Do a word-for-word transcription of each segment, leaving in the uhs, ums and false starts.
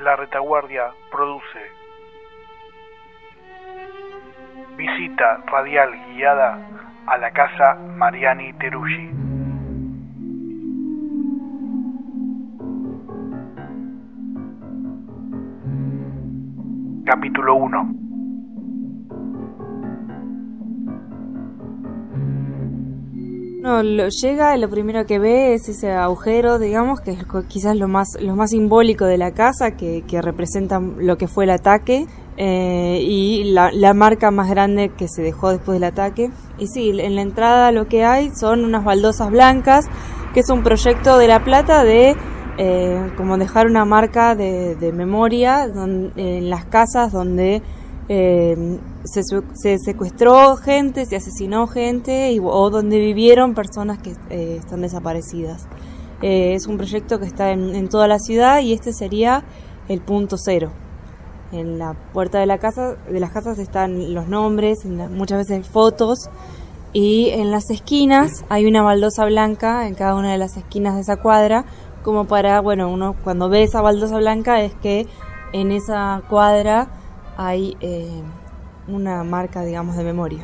La Retaguardia produce visita radial guiada a la casa Mariani Teruggi. Capítulo uno. No, lo llega y lo primero que ve es ese agujero, digamos, que es quizás lo más lo más simbólico de la casa, que, que representa lo que fue el ataque, eh, y la, la marca más grande que se dejó después del ataque. Y sí, en la entrada lo que hay son unas baldosas blancas, que es un proyecto de La Plata de eh, como dejar una marca de, de memoria donde, en las casas donde Eh, se, se secuestró gente, se asesinó gente y, o donde vivieron personas que eh, están desaparecidas. Eh, es un proyecto que está en, en toda la ciudad y este sería el punto cero. En la puerta de la casa, de las casas están los nombres, en la, muchas veces fotos, y en las esquinas hay una baldosa blanca en cada una de las esquinas de esa cuadra, como para, bueno, uno cuando ve esa baldosa blanca es que en esa cuadra hay eh, una marca, digamos, de memoria.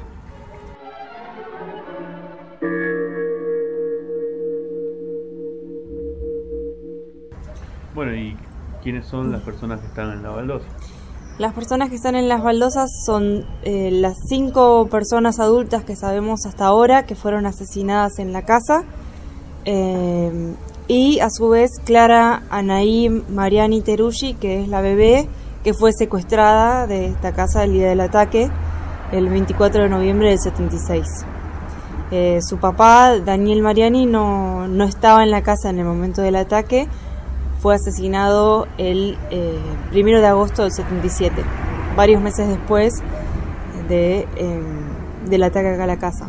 Bueno, ¿y quiénes son las personas que están en la baldosa? Las personas que están en las baldosas son eh, las cinco personas adultas que sabemos hasta ahora que fueron asesinadas en la casa, eh, y a su vez Clara Anaí Mariani Teruggi, que es la bebé que fue secuestrada de esta casa el día del ataque, el veinticuatro de noviembre del setenta y seis. Eh, su papá, Daniel Mariani, no, no estaba en la casa en el momento del ataque, fue asesinado el eh, primero de agosto del setenta y siete, varios meses después de, eh, del ataque acá a la casa.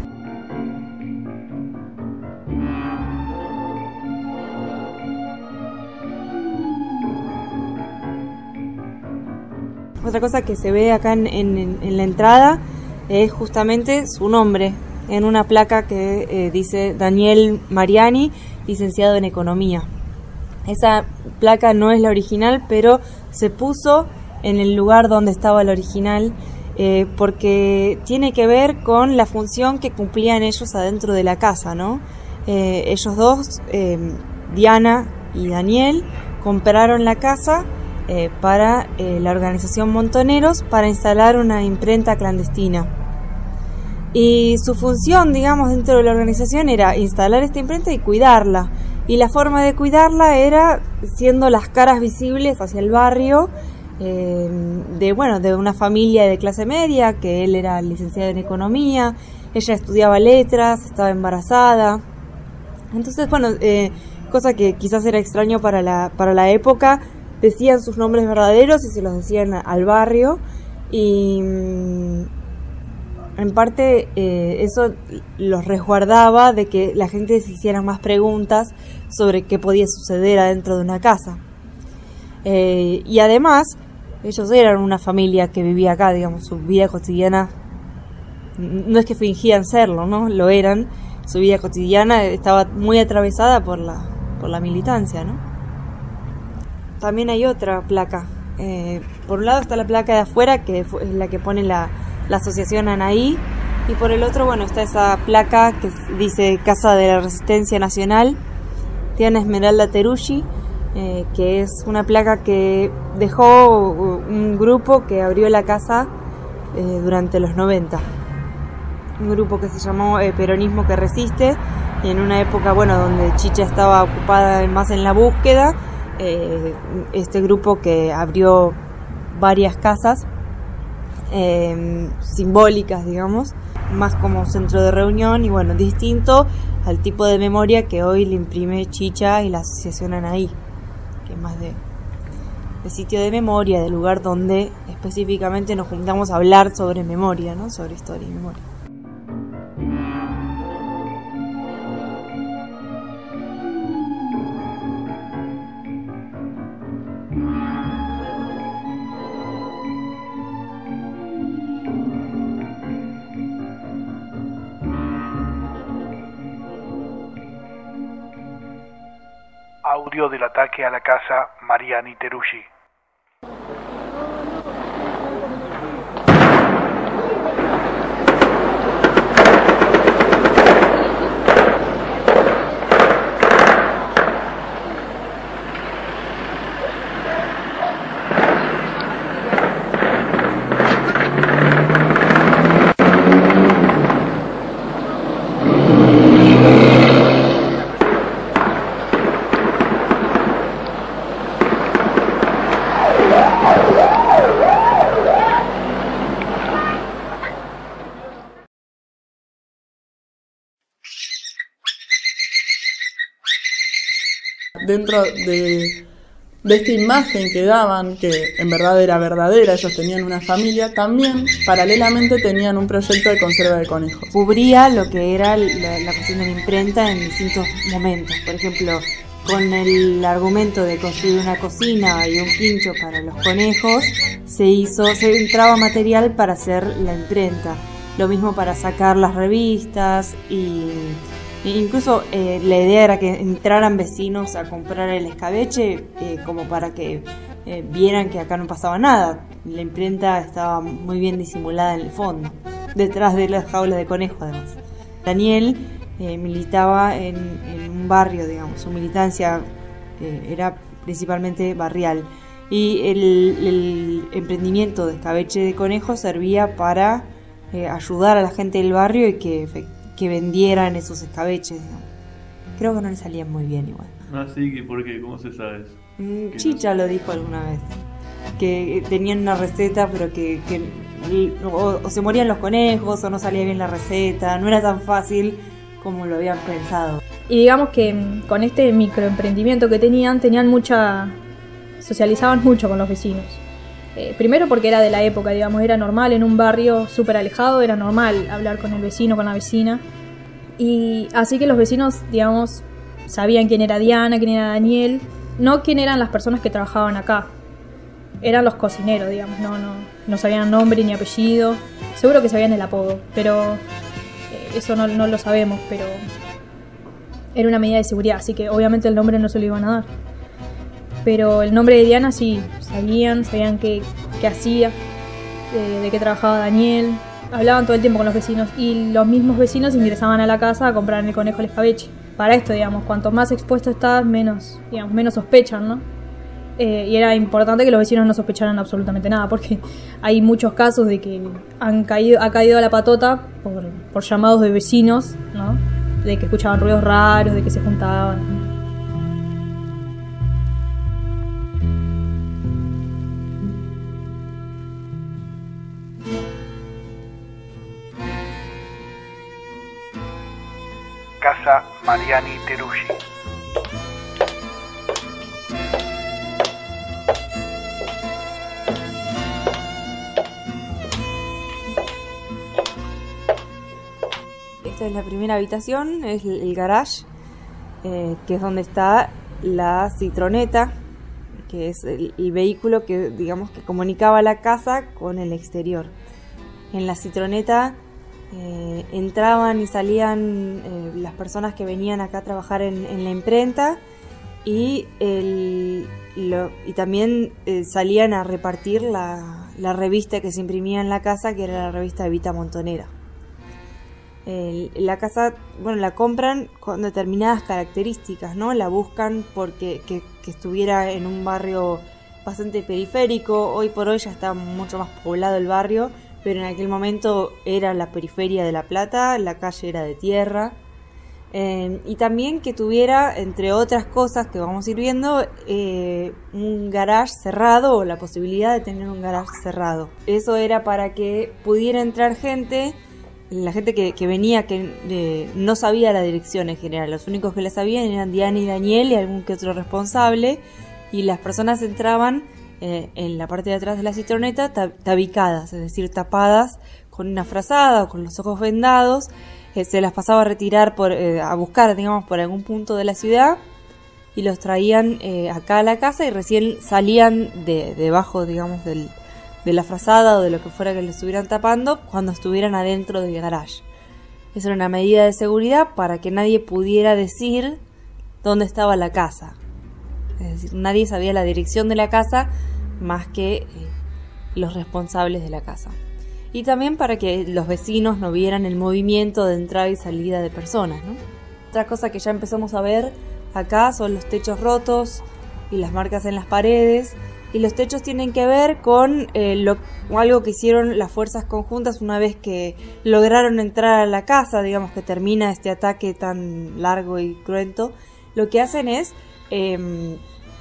Otra cosa que se ve acá en, en, en la entrada es justamente su nombre, en una placa que eh, dice Daniel Mariani, licenciado en Economía. Esa placa no es la original, pero se puso en el lugar donde estaba la original, eh, porque tiene que ver con la función que cumplían ellos adentro de la casa, ¿no? Eh, ellos dos, eh, Diana y Daniel, compraron la casa Eh, para eh, la organización Montoneros para instalar una imprenta clandestina. Y su función, digamos, dentro de la organización era instalar esta imprenta y cuidarla. Y la forma de cuidarla era siendo las caras visibles hacia el barrio eh, de, bueno, de una familia de clase media, que él era licenciado en Economía, ella estudiaba letras, estaba embarazada. Entonces, bueno, eh, cosa que quizás era extraño para la, para la época, decían sus nombres verdaderos y se los decían al barrio, y en parte eh, eso los resguardaba de que la gente se hiciera más preguntas sobre qué podía suceder adentro de una casa. Eh, y además, ellos eran una familia que vivía acá, digamos, su vida cotidiana, no es que fingían serlo, ¿no? Lo eran, su vida cotidiana estaba muy atravesada por la, por la militancia, ¿no? También hay otra placa. Eh, por un lado está la placa de afuera, que es la que pone la, la asociación Anaí, y por el otro, bueno, está esa placa que dice Casa de la Resistencia Nacional, Diana Esmeralda Teruggi, eh, que es una placa que dejó un grupo que abrió la casa eh, durante los noventa. Un grupo que se llamó eh, Peronismo que Resiste, y en una época, bueno, donde Chicha estaba ocupada más en la búsqueda, Eh, este grupo que abrió varias casas eh, simbólicas, digamos, más como centro de reunión, y bueno, distinto al tipo de memoria que hoy le imprime Chicha y la asociación Anaí, que es más de, de sitio de memoria, de lugar donde específicamente nos juntamos a hablar sobre memoria, ¿no? Sobre historia y memoria. Audio del ataque a la casa Mariani Teruggi. Dentro de, de esta imagen que daban, que en verdad era verdadera, ellos tenían una familia, también paralelamente tenían un proyecto de conserva de conejos. Cubría lo que era la, la cuestión de la imprenta en distintos momentos. Por ejemplo, con el argumento de construir una cocina y un quincho para los conejos, se hizo, se entraba material para hacer la imprenta. Lo mismo para sacar las revistas y e incluso eh, la idea era que entraran vecinos a comprar el escabeche eh, como para que eh, vieran que acá no pasaba nada. La imprenta estaba muy bien disimulada en el fondo, detrás de las jaulas de conejo además. Daniel eh, militaba en, en un barrio, digamos, su militancia eh, era principalmente barrial. Y el, el emprendimiento de escabeche de conejo servía para eh, ayudar a la gente del barrio y que, que vendieran esos escabeches, digamos. Creo que no le salían muy bien igual. Ah, sí, ¿por qué? ¿Cómo se sabe eso? Mm, Chicha lo dijo alguna vez, que tenían una receta pero que, que o, o se morían los conejos o no salía bien la receta, no era tan fácil como lo habían pensado. Y digamos que con este microemprendimiento que tenían, tenían mucha... socializaban mucho con los vecinos. Eh, primero porque era de la época, digamos, era normal en un barrio súper alejado, era normal hablar con el vecino, con la vecina. Y así que los vecinos, digamos, sabían quién era Diana, quién era Daniel, no quién eran las personas que trabajaban acá. Eran los cocineros, digamos, no, no, no sabían nombre ni apellido, seguro que sabían el apodo, pero eh, eso no, no lo sabemos, pero era una medida de seguridad, así que obviamente el nombre no se lo iban a dar. Pero el nombre de Diana sí, sabían, sabían qué, qué hacía, de, de qué trabajaba Daniel, hablaban todo el tiempo con los vecinos y los mismos vecinos ingresaban a la casa a comprar en el conejo el escabeche. Para esto, digamos, cuanto más expuesto estás, menos, digamos, menos sospechan, ¿no? Eh, y era importante que los vecinos no sospecharan absolutamente nada, porque hay muchos casos de que han caído, ha caído a la patota por, por llamados de vecinos, ¿no? De que escuchaban ruidos raros, de que se juntaban. Casa Mariani Teruggi. Esta es la primera habitación, es el garage, eh, que es donde está la citroneta, que es el, el vehículo que, digamos, que comunicaba la casa con el exterior. En la citroneta Eh, entraban y salían eh, las personas que venían acá a trabajar en, en la imprenta y, el, lo, y también eh, salían a repartir la, la revista que se imprimía en la casa, que era la revista Evita Montonera. El, la casa, bueno, la compran con determinadas características, ¿no? La buscan porque que, que estuviera en un barrio bastante periférico. Hoy por hoy ya está mucho más poblado el barrio, pero en aquel momento era la periferia de La Plata, la calle era de tierra, eh, y también que tuviera, entre otras cosas que vamos a ir viendo, eh, un garage cerrado o la posibilidad de tener un garage cerrado. Eso era para que pudiera entrar gente, la gente que, que venía, que eh, no sabía la dirección en general, los únicos que la sabían eran Diana y Daniel y algún que otro responsable, y las personas entraban Eh, en la parte de atrás de la citroneta tabicadas, es decir, tapadas con una frazada o con los ojos vendados. Eh, se las pasaba a retirar, por, eh, a buscar, digamos, por algún punto de la ciudad y los traían eh, acá a la casa y recién salían de debajo, digamos, del, de la frazada o de lo que fuera que le estuvieran tapando cuando estuvieran adentro del garage. Esa era una medida de seguridad para que nadie pudiera decir dónde estaba la casa. Es decir, nadie sabía la dirección de la casa más que eh, los responsables de la casa. Y también para que los vecinos no vieran el movimiento de entrada y salida de personas, ¿no? Otra cosa que ya empezamos a ver acá son los techos rotos y las marcas en las paredes. Y los techos tienen que ver con eh, lo, algo que hicieron las fuerzas conjuntas una vez que lograron entrar a la casa, digamos que termina este ataque tan largo y cruento. Lo que hacen es Eh,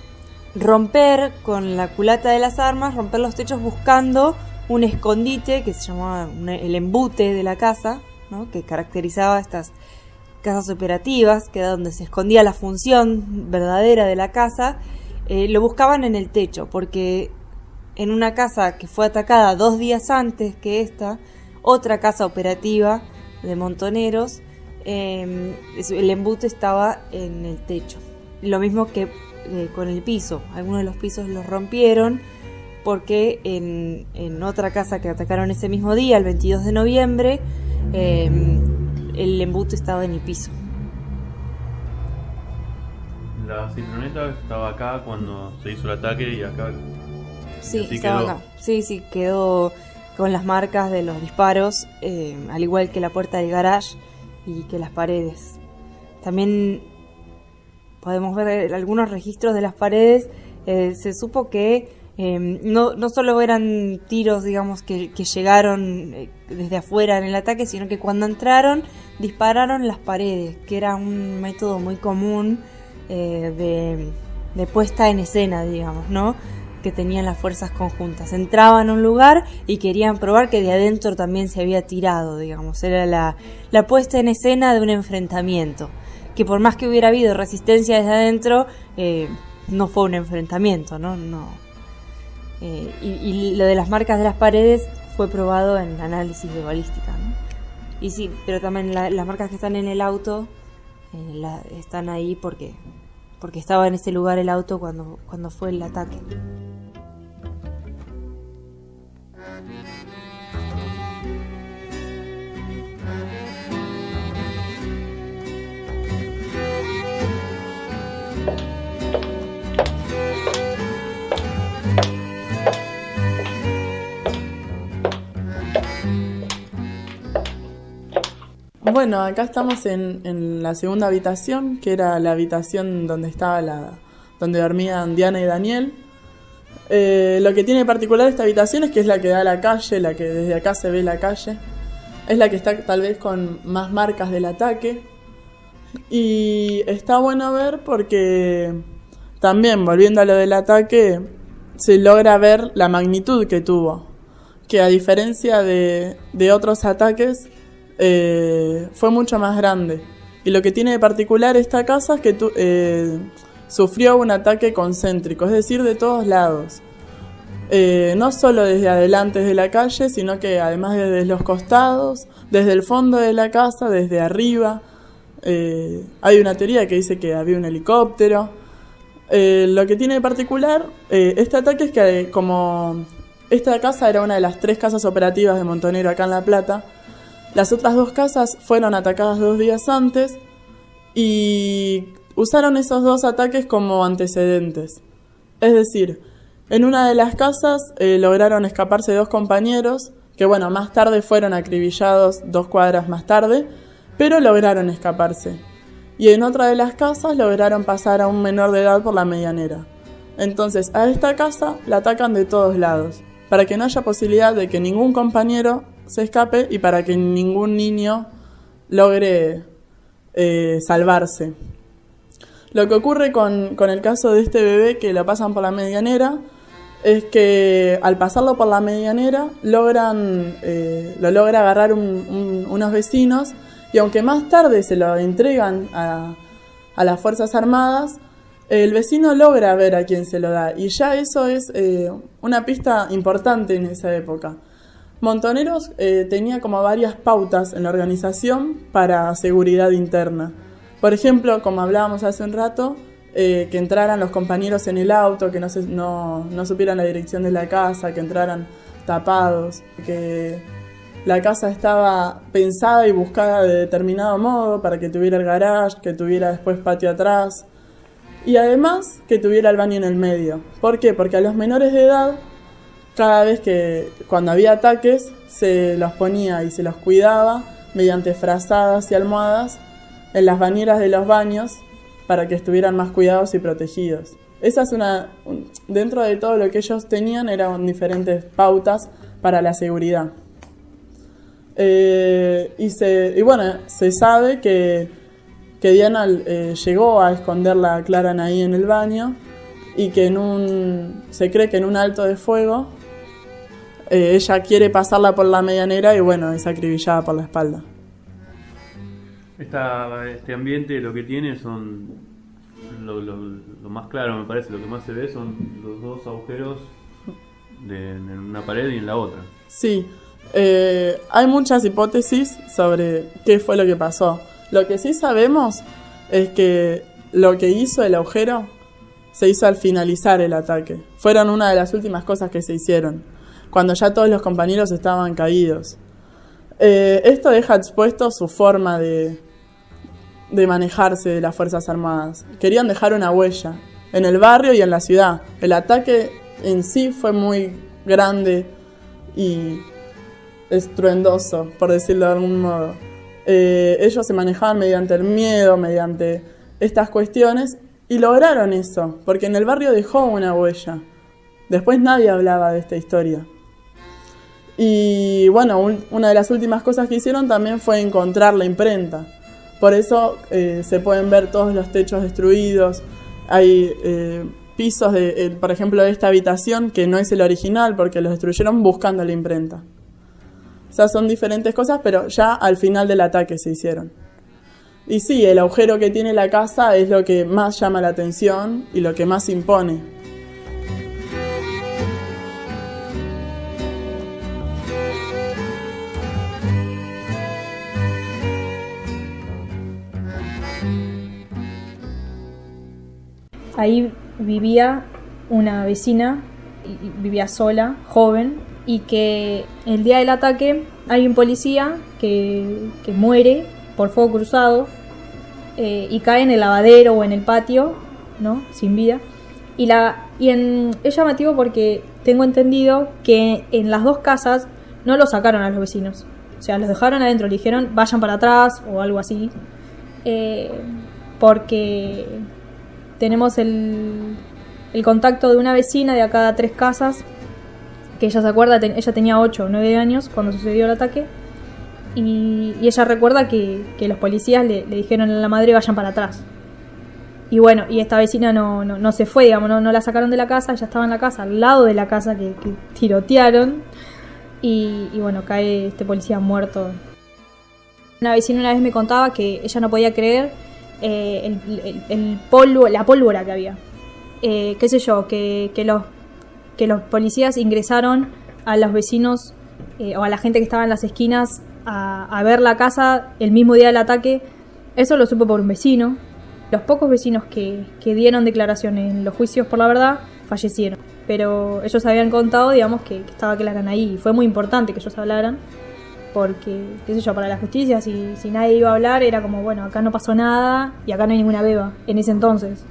romper con la culata de las armas, romper los techos buscando un escondite que se llamaba un, el embute de la casa, ¿no? Que caracterizaba estas casas operativas, que era donde se escondía la función verdadera de la casa, eh, lo buscaban en el techo, porque en una casa que fue atacada dos días antes que esta, otra casa operativa de Montoneros, eh, el embute estaba en el techo. Lo mismo que eh, con el piso. Algunos de los pisos los rompieron porque en, en otra casa que atacaron ese mismo día, el veintidós de noviembre, eh, el embute estaba en el piso. La citroneta estaba acá cuando se hizo el ataque y acá. Sí, así estaba quedó. acá. Sí, sí, quedó con las marcas de los disparos, eh, al igual que la puerta del garage y que las paredes. También podemos ver algunos registros de las paredes. Eh, se supo que eh, no, no solo eran tiros, digamos, que, que llegaron eh, desde afuera en el ataque, sino que cuando entraron dispararon las paredes, que era un método muy común eh, de, de puesta en escena, digamos, ¿no?, que tenían las fuerzas conjuntas. Entraban a un lugar y querían probar que de adentro también se había tirado, digamos. Era la, la puesta en escena de un enfrentamiento, que por más que hubiera habido resistencia desde adentro, eh, no fue un enfrentamiento, ¿no? no eh, y, y lo de las marcas de las paredes fue probado en análisis de balística, ¿no? Y sí, pero también la, las marcas que están en el auto eh, la, están ahí porque, porque estaba en ese lugar el auto cuando, cuando fue el ataque. Bueno, acá estamos en, en la segunda habitación, que era la habitación donde estaba la, donde dormían Diana y Daniel. Eh, lo que tiene de particular esta habitación es que es la que da a la calle, la que desde acá se ve la calle. Es la que está tal vez con más marcas del ataque. Y está bueno ver porque también, volviendo a lo del ataque, se logra ver la magnitud que tuvo. Que a diferencia de, de otros ataques, eh, fue mucho más grande. Y lo que tiene de particular esta casa es que tu, eh, sufrió un ataque concéntrico, es decir, de todos lados. Eh, no solo desde adelante de la calle, sino que además desde los costados, desde el fondo de la casa, desde arriba. Eh, hay una teoría que dice que había un helicóptero. Eh, lo que tiene de particular eh, este ataque es que eh, como esta casa era una de las tres casas operativas de Montonero acá en La Plata, las otras dos casas fueron atacadas dos días antes y usaron esos dos ataques como antecedentes. Es decir, en una de las casas eh, lograron escaparse dos compañeros, que bueno, más tarde fueron acribillados dos cuadras más tarde, pero lograron escaparse. Y en otra de las casas lograron pasar a un menor de edad por la medianera. Entonces, a esta casa la atacan de todos lados, para que no haya posibilidad de que ningún compañero se escape y para que ningún niño logre eh, salvarse. Lo que ocurre con, con el caso de este bebé que lo pasan por la medianera es que al pasarlo por la medianera logran eh, lo logra agarrar un, un, unos vecinos, y aunque más tarde se lo entregan a, a las Fuerzas Armadas, el vecino logra ver a quién se lo da, y ya eso es eh, una pista importante en esa época. Montoneros eh, tenía como varias pautas en la organización para seguridad interna. Por ejemplo, como hablábamos hace un rato, eh, que entraran los compañeros en el auto, que no, se, no, no supieran la dirección de la casa, que entraran tapados, que la casa estaba pensada y buscada de determinado modo para que tuviera el garage, que tuviera después patio atrás y además que tuviera el baño en el medio. ¿Por qué? Porque a los menores de edad, cada vez que cuando había ataques, se los ponía y se los cuidaba mediante frazadas y almohadas en las bañeras de los baños para que estuvieran más cuidados y protegidos. Esa es una, dentro de todo lo que ellos tenían, eran diferentes pautas para la seguridad. Eh, y, se, y bueno, se sabe que, que Diana eh, llegó a esconderla a Clara ahí en el baño, y que en un, se cree que en un alto de fuego eh, ella quiere pasarla por la medianera y bueno, es acribillada por la espalda. Esta, este ambiente lo que tiene son, lo, lo, lo más claro me parece, lo que más se ve son los dos agujeros de, en una pared y en la otra. Sí, eh, hay muchas hipótesis sobre qué fue lo que pasó. Lo que sí sabemos es que lo que hizo el agujero se hizo al finalizar el ataque. Fueron una de las últimas cosas que se hicieron, cuando ya todos los compañeros estaban caídos. Eh, esto deja expuesto su forma de, de manejarse de las Fuerzas Armadas. Querían dejar una huella en el barrio y en la ciudad. El ataque en sí fue muy grande y estruendoso, por decirlo de algún modo. Eh, ellos se manejaban mediante el miedo, mediante estas cuestiones, y lograron eso, porque en el barrio dejó una huella. Después nadie hablaba de esta historia. Y bueno, un, una de las últimas cosas que hicieron también fue encontrar la imprenta. Por eso eh, se pueden ver todos los techos destruidos. Hay eh, pisos, de, eh, por ejemplo, de esta habitación que no es el original porque los destruyeron buscando la imprenta. O sea, son diferentes cosas, pero ya al final del ataque se hicieron. Y sí, el agujero que tiene la casa es lo que más llama la atención y lo que más impone. Ahí vivía una vecina, y vivía sola, joven, y que el día del ataque hay un policía que, que muere por fuego cruzado eh, y cae en el lavadero o en el patio, ¿no? Sin vida. Y, la, y en, es llamativo porque tengo entendido que en las dos casas no lo sacaron a los vecinos. O sea, los dejaron adentro, le dijeron vayan para atrás o algo así. Eh, porque tenemos el, el contacto de una vecina de a cada tres casas, que ella se acuerda, ten, ella tenía ocho o nueve años cuando sucedió el ataque, y, y ella recuerda que, que los policías le, le dijeron a la madre vayan para atrás. Y bueno, y esta vecina no, no, no se fue, digamos, no, no la sacaron de la casa, ella estaba en la casa, al lado de la casa que, que tirotearon, y, y bueno, cae este policía muerto. Una vecina una vez me contaba que ella no podía creer eh, el, el, el polvo, la pólvora que había. Eh, qué sé yo, que, que, los, que los policías ingresaron a los vecinos eh, o a la gente que estaba en las esquinas a, a ver la casa el mismo día del ataque. Eso lo supo por un vecino. Los pocos vecinos que, que dieron declaraciones en los juicios por la verdad fallecieron. Pero ellos habían contado, digamos, que, que estaba Claran ahí. Y fue muy importante que ellos hablaran. Porque, qué sé yo, para la justicia, si, si nadie iba a hablar, era como, bueno, acá no pasó nada y acá no hay ninguna beba, en ese entonces.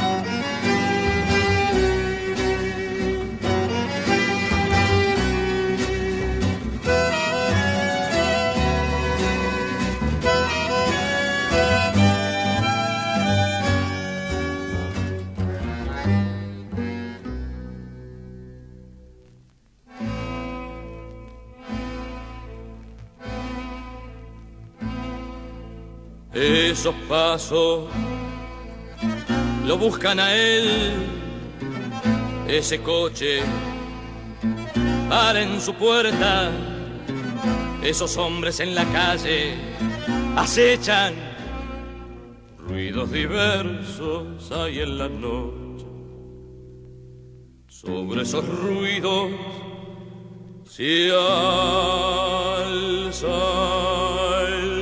Esos pasos lo buscan a él, ese coche para en su puerta, esos hombres en la calle acechan, ruidos diversos hay en la noche, sobre esos ruidos se alza el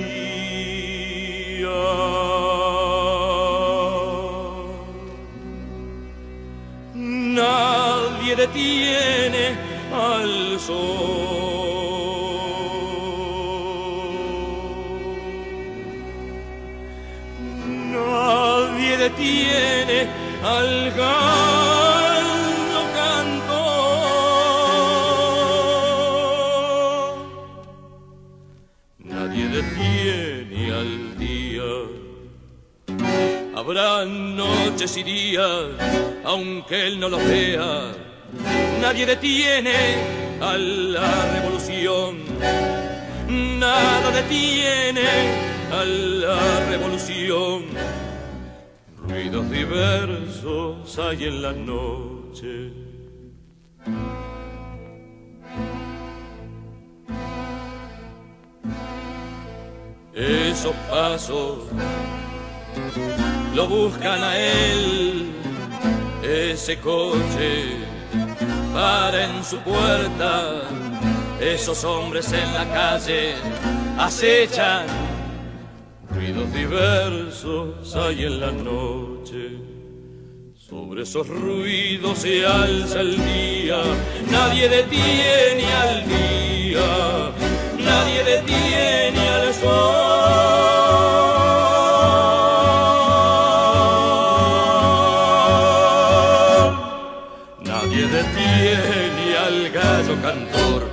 nadie detiene al sol, nadie detiene al gallo cantor, nadie detiene al día. Habrá noches y días, aunque él no los vea, nadie detiene a la revolución, nada detiene a la revolución. Ruidos diversos hay en la noche. Es esos pasos lo buscan a él. Ese coche para en su puerta, esos hombres en la calle acechan. Ruidos diversos hay en la noche, sobre esos ruidos se alza el día. Nadie detiene al día, nadie detiene al sol, nadie detiene al gallo cantor.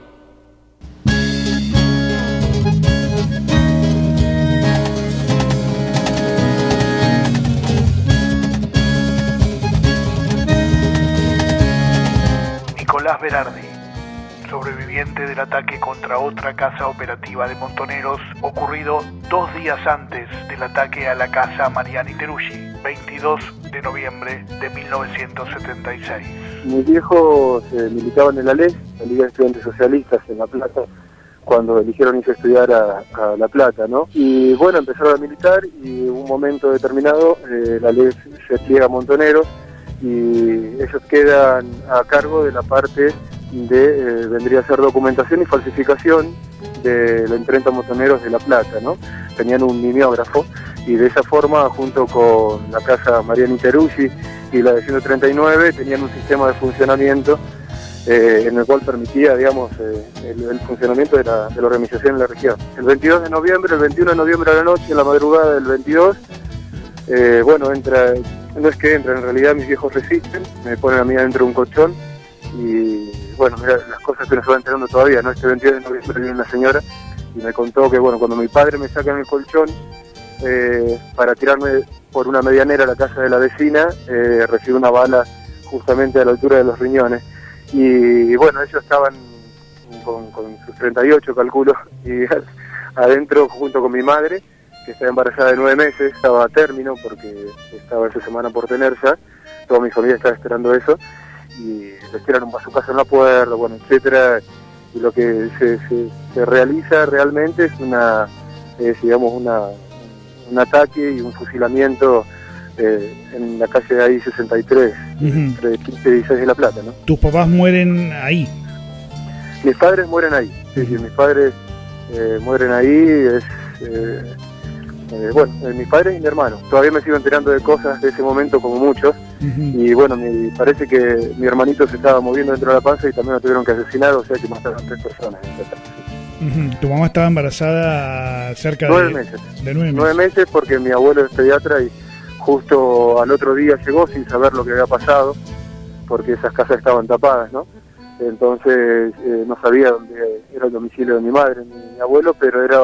Nicolás Berardi, sobreviviente del ataque contra otra casa operativa de Montoneros ocurrido dos días antes del ataque a la casa Mariani Teruggi, veintidós de noviembre de mil novecientos setenta y seis. Mis viejos eh, militaban en la L E S, la Liga de Estudiantes Socialistas en La Plata, cuando eligieron irse a estudiar a, a La Plata, ¿no? Y bueno, empezaron a militar y en un momento determinado eh, la L E S se pliega a Montoneros y ellos quedan a cargo de la parte de, eh, vendría a ser documentación y falsificación de la imprenta Montoneros de La Plata, ¿no? Tenían un mimeógrafo y de esa forma, junto con la casa Mariani Teruggi y la de ciento treinta y nueve, tenían un sistema de funcionamiento eh, en el cual permitía, digamos, eh, el, el funcionamiento de la, de la organización en la región. El veintidós de noviembre, el veintiuno de noviembre a la noche, en la madrugada del veintidós, eh, bueno, entra, no es que entra, en realidad mis viejos resisten, me ponen a mí adentro de un colchón y, bueno, mira las cosas que nos van enterando todavía, ¿no? Este veintidós de noviembre viene una señora y me contó que, bueno, cuando mi padre me saca en el colchón eh, para tirarme por una medianera a la casa de la vecina, eh, recibe una bala justamente a la altura de los riñones. Y, y bueno, ellos estaban con, con sus treinta y ocho, calculo, y adentro junto con mi madre, que estaba embarazada de nueve meses, estaba a término porque estaba esa semana por tener ya, toda mi familia estaba esperando eso, y les tiran un bazucazo en la puerta, bueno, etcétera, y lo que se, se, se realiza realmente es una, es, digamos, una, un ataque y un fusilamiento eh, en la calle de ahí sesenta y tres, uh-huh. Entre quince y dieciséis de La Plata, ¿no? ¿Tus papás mueren ahí? Mis padres mueren ahí, sí, sí, mis padres eh, mueren ahí, es... Eh, Eh, bueno, eh, mis padres y mi hermano. Todavía me sigo enterando de cosas de ese momento como muchos. Uh-huh. Y bueno, me parece que mi hermanito se estaba moviendo dentro de la panza y también lo tuvieron que asesinar, o sea que mataron a tres personas en esa casa. Uh-huh. ¿Tu mamá estaba embarazada cerca nueve de meses. de nueve meses? Nueve meses porque mi abuelo es pediatra y justo al otro día llegó sin saber lo que había pasado, porque esas casas estaban tapadas, ¿no? Entonces eh, no sabía dónde era el domicilio de mi madre, mi, mi abuelo, pero era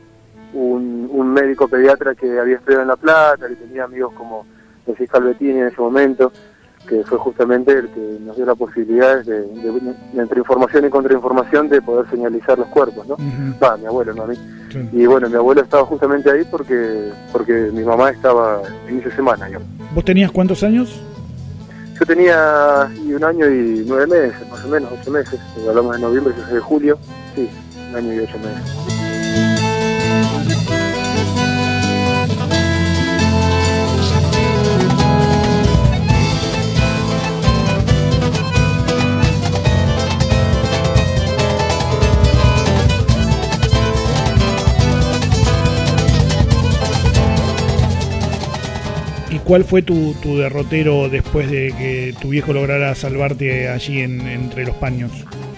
Un, un médico pediatra que había estudiado en La Plata, que tenía amigos como el fiscal Bettini en ese momento, que fue justamente el que nos dio la posibilidad de, de, de entre información y contrainformación, de poder señalizar los cuerpos, ¿no? Uh-huh. Va, mi abuelo, no a mí. Sí. Y bueno, mi abuelo estaba justamente ahí porque porque mi mamá estaba en esa semana, yo. ¿Vos tenías cuántos años? Yo tenía y un año y nueve meses, más o menos, ocho meses. Hablamos de noviembre, yo soy de julio, sí, un año y ocho meses. ¿Cuál fue tu, tu derrotero después de que tu viejo lograra salvarte allí en, entre los paños?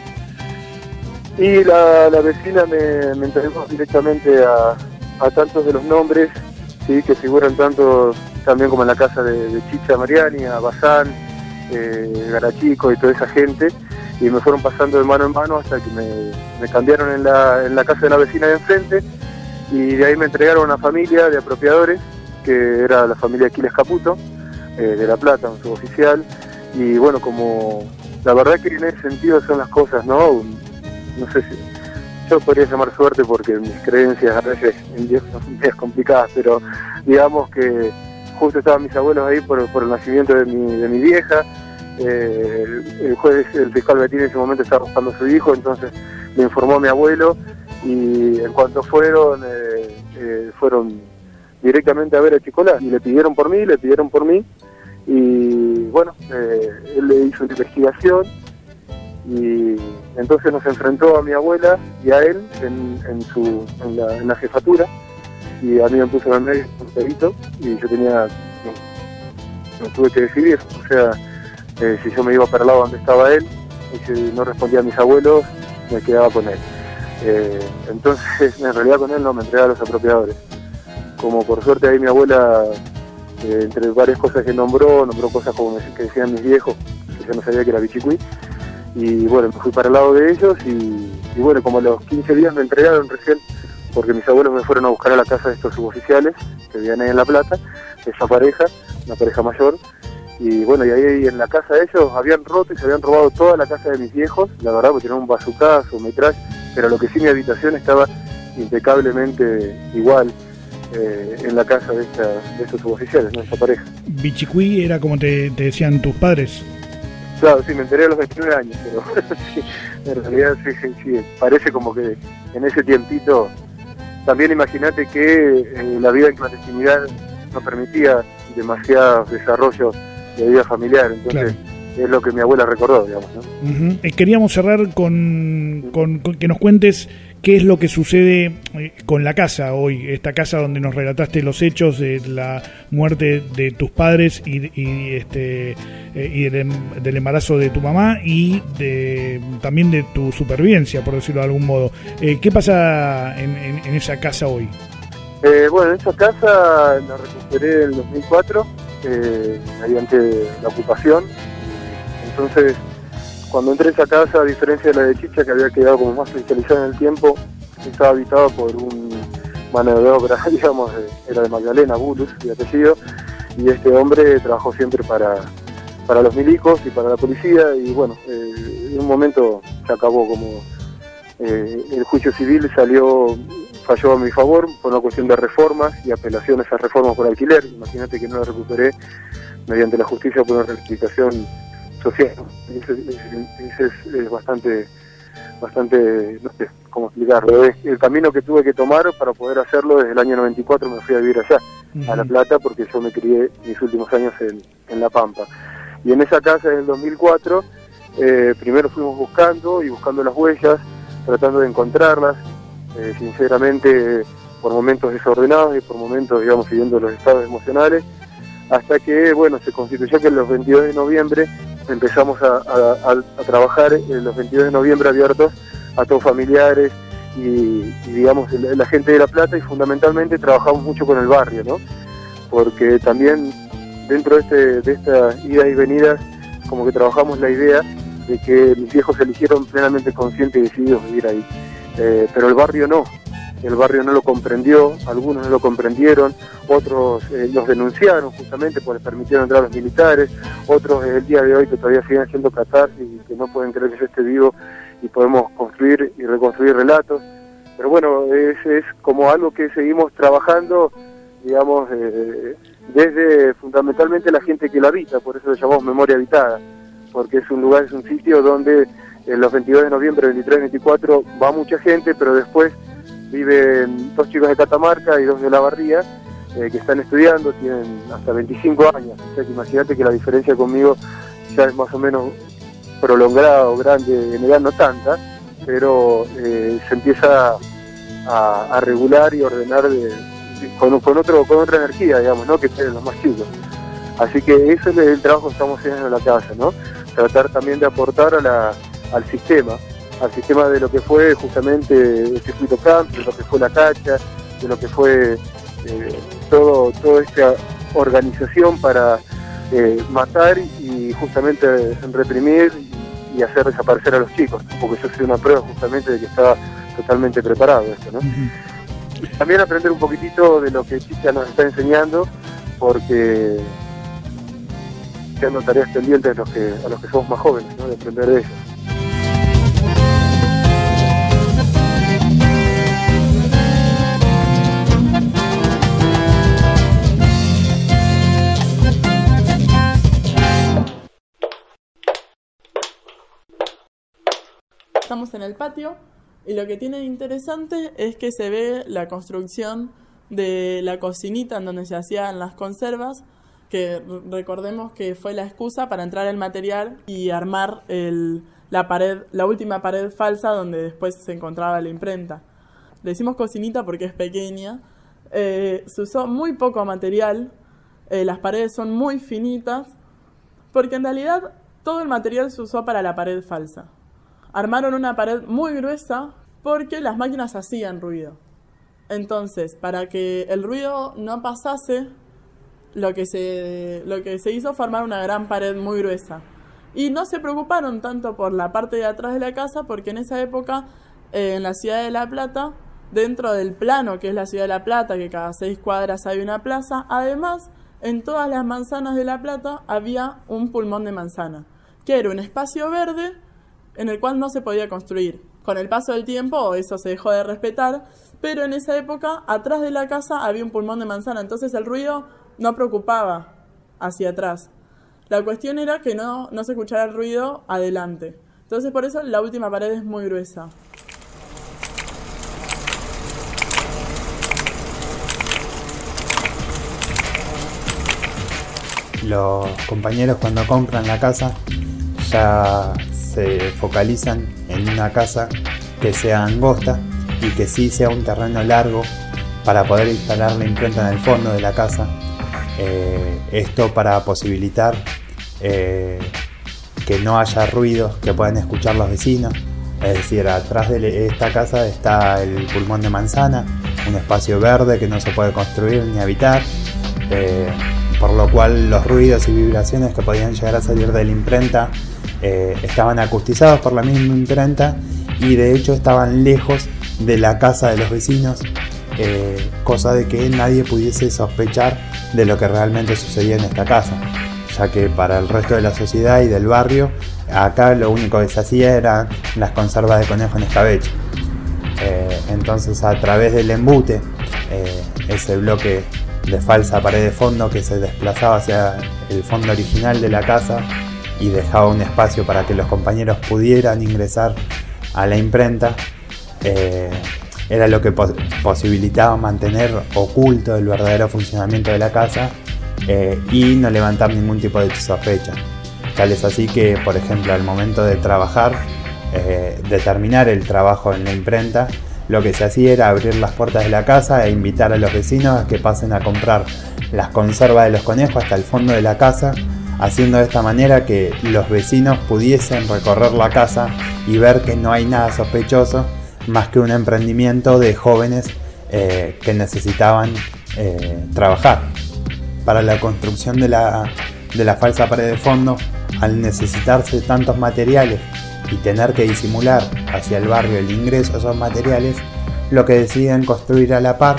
Y la, la vecina me, me entregó directamente a, a tantos de los nombres, sí, que figuran tanto también como en la casa de, de Chicha Mariani, a Bazán, eh, Garachico y toda esa gente, y me fueron pasando de mano en mano hasta que me, me cambiaron en la, en la casa de la vecina de enfrente, y de ahí me entregaron a una familia de apropiadores, que era la familia Aquiles Caputo, eh, de La Plata, un suboficial, y bueno, como la verdad que en ese sentido son las cosas, ¿no? No sé si yo podría llamar suerte porque mis creencias a veces en Dios son medias complicadas, pero digamos que justo estaban mis abuelos ahí por, por el nacimiento de mi, de mi vieja, eh, el, el juez, el fiscal Bettini en ese momento estaba buscando a su hijo, entonces le informó a mi abuelo, y en cuanto fueron, eh, eh, fueron directamente a ver a Chicolás y le pidieron por mí, le pidieron por mí y bueno, eh, él le hizo una investigación y entonces nos enfrentó a mi abuela y a él en, en, su, en, la, en la jefatura y a mí me puso en el medio un perito y yo tenía, no, no tuve que decidir, o sea, eh, si yo me iba para el lado donde estaba él y si no respondía a mis abuelos, me quedaba con él. Eh, entonces, en realidad con él no me entregaba a los apropiadores. Como por suerte ahí mi abuela, eh, entre varias cosas que nombró, nombró cosas como que decían mis viejos, que yo no sabía que era Bichicuí, y bueno, me fui para el lado de ellos y, y bueno, como a los quince días me entregaron recién, porque mis abuelos me fueron a buscar a la casa de estos suboficiales que vivían ahí en La Plata, esa pareja, una pareja mayor, y bueno, y ahí en la casa de ellos habían roto y se habían robado toda la casa de mis viejos, la verdad, porque tenían un bazucazo, un metralla, pero lo que sí mi habitación estaba impecablemente igual eh, en la casa de, esta, de estos suboficiales, ¿no? Esta pareja. Bichicuí era como te, te decían tus padres. Claro, sí, me enteré a los veintinueve años, pero sí, en realidad sí, sí, sí, parece como que en ese tiempito, también imagínate que eh, la vida en clandestinidad no permitía demasiados desarrollos de vida familiar, entonces claro. Es lo que mi abuela recordó, digamos, ¿no? Uh-huh. Eh, queríamos cerrar con, con, con que nos cuentes qué es lo que sucede eh, con la casa hoy, esta casa donde nos relataste los hechos de la muerte de tus padres y, y este eh, y del, del embarazo de tu mamá y de, también de tu supervivencia, por decirlo de algún modo. Eh, ¿Qué pasa en, en, en esa casa hoy? Eh, bueno, esa casa la recuperé en el dos mil cuatro, eh, mediante la ocupación. Entonces, cuando entré a esa casa, a diferencia de la de Chicha, que había quedado como más especializada en el tiempo, estaba habitada por un mano de obra, digamos, era de Magdalena, Bulus, de apellido, y este hombre trabajó siempre para, para los milicos y para la policía, y bueno, eh, en un momento se acabó como eh, el juicio civil salió, falló a mi favor por una cuestión de reformas y apelación a esas reformas por alquiler. Imagínate que no la recuperé mediante la justicia por una rectificación social. Ese, ese es, es bastante, bastante, no sé cómo explicarlo. Es el camino que tuve que tomar para poder hacerlo. Desde el año noventa y cuatro me fui a vivir allá, uh-huh. a La Plata, porque yo me crié mis últimos años en, en La Pampa. Y en esa casa, en el dos mil cuatro, eh, primero fuimos buscando y buscando las huellas, tratando de encontrarlas, eh, sinceramente por momentos desordenados y por momentos, digamos, siguiendo los estados emocionales, hasta que, bueno, se constituyó que los veintidós de noviembre empezamos a, a, a trabajar en los veintidós de noviembre abiertos a todos familiares y, y digamos la, la gente de La Plata, y fundamentalmente trabajamos mucho con el barrio, ¿no? Porque también dentro de, este, de estas idas y venidas como que trabajamos la idea de que mis viejos eligieron plenamente conscientes y decididos vivir ahí, eh, pero el barrio no. El barrio no lo comprendió, algunos no lo comprendieron, otros eh, los denunciaron justamente porque les permitieron entrar a los militares, otros eh, el día de hoy que todavía siguen haciendo catarsis y que no pueden creer que yo esté vivo y podemos construir y reconstruir relatos. Pero bueno, es, es como algo que seguimos trabajando, digamos, eh, desde fundamentalmente la gente que la habita, por eso lo llamamos memoria habitada, porque es un lugar, es un sitio donde en los veintidós de noviembre, veintitrés, veinticuatro va mucha gente, pero después viven dos chicos de Catamarca y dos de La Barría, eh, que están estudiando, tienen hasta veinticinco años, o sea que imagínate que la diferencia conmigo ya es más o menos prolongada o grande en edad, no tanta, pero eh, se empieza a, a regular y ordenar de, de, con, con, otro, con otra energía, digamos, ¿no? Que tienen los más chicos. Así que eso es el trabajo que estamos haciendo en la casa, ¿no? Tratar también de aportar a la, al sistema, al sistema de lo que fue justamente el circuito camp, de lo que fue la cacha, de lo que fue eh, todo toda esta organización para eh, matar y justamente reprimir y hacer desaparecer a los chicos, porque yo soy una prueba justamente de que estaba totalmente preparado esto, ¿no? Uh-huh. También aprender un poquitito de lo que Chicha nos está enseñando, porque quedando tareas pendientes a los que, a los que somos más jóvenes, ¿no? De aprender de ellos. Estamos en el patio y lo que tiene de interesante es que se ve la construcción de la cocinita en donde se hacían las conservas, que recordemos que fue la excusa para entrar el material y armar el, la pared, la última pared falsa donde después se encontraba la imprenta. Le decimos cocinita porque es pequeña. Eh, se usó muy poco material, eh, las paredes son muy finitas, porque en realidad todo el material se usó para la pared falsa. Armaron una pared muy gruesa porque las máquinas hacían ruido. Entonces, para que el ruido no pasase, lo que se, lo que se hizo fue armar una gran pared muy gruesa. Y no se preocuparon tanto por la parte de atrás de la casa, porque en esa época, eh, en la ciudad de La Plata, dentro del plano que es la ciudad de La Plata, que cada seis cuadras hay una plaza, además, en todas las manzanas de La Plata había un pulmón de manzana, que era un espacio verde en el cual no se podía construir. Con el paso del tiempo eso se dejó de respetar, pero en esa época atrás de la casa había un pulmón de manzana, entonces el ruido no preocupaba hacia atrás. La cuestión era que no, no se escuchara el ruido adelante. Entonces por eso la última pared es muy gruesa. Los compañeros cuando compran la casa ya se focalizan en una casa que sea angosta y que sí sea un terreno largo para poder instalar la imprenta en el fondo de la casa. Eh, esto para posibilitar eh, que no haya ruidos que puedan escuchar los vecinos. Es decir, atrás de esta casa está el pulmón de manzana, un espacio verde que no se puede construir ni habitar, eh, por lo cual los ruidos y vibraciones que podían llegar a salir de la imprenta eh, estaban acustizados por la misma imprenta y de hecho estaban lejos de la casa de los vecinos, eh, cosa de que nadie pudiese sospechar de lo que realmente sucedía en esta casa, ya que para el resto de la sociedad y del barrio acá lo único que se hacía eran las conservas de conejo en escabeche. Eh, entonces a través del embute, eh, ese bloque de falsa pared de fondo que se desplazaba hacia el fondo original de la casa y dejaba un espacio para que los compañeros pudieran ingresar a la imprenta, eh, era lo que pos posibilitaba mantener oculto el verdadero funcionamiento de la casa eh, y no levantar ningún tipo de sospecha. Tal es así que, por ejemplo, al momento de trabajar, eh, de terminar el trabajo en la imprenta, lo que se hacía era abrir las puertas de la casa e invitar a los vecinos a que pasen a comprar las conservas de los conejos hasta el fondo de la casa, haciendo de esta manera que los vecinos pudiesen recorrer la casa y ver que no hay nada sospechoso más que un emprendimiento de jóvenes eh, que necesitaban eh, trabajar. Para la construcción de la, de la falsa pared de fondo, al necesitarse tantos materiales y tener que disimular hacia el barrio el ingreso a esos materiales, lo que deciden construir a la par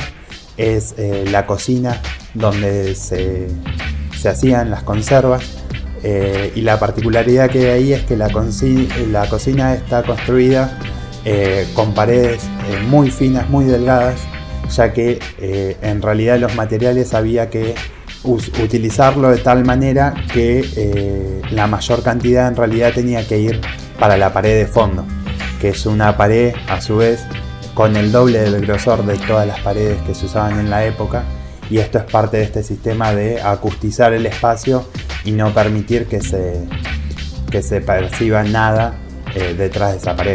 es eh, la cocina donde se, se hacían las conservas, eh, y la particularidad que hay ahí es que la, la cocina está construida eh, con paredes eh, muy finas, muy delgadas, ya que eh, en realidad los materiales había que utilizarlo de tal manera que eh, la mayor cantidad en realidad tenía que ir para la pared de fondo, que es una pared a su vez con el doble del grosor de todas las paredes que se usaban en la época, y esto es parte de este sistema de acustizar el espacio y no permitir que se, que se perciba nada eh, detrás de esa pared.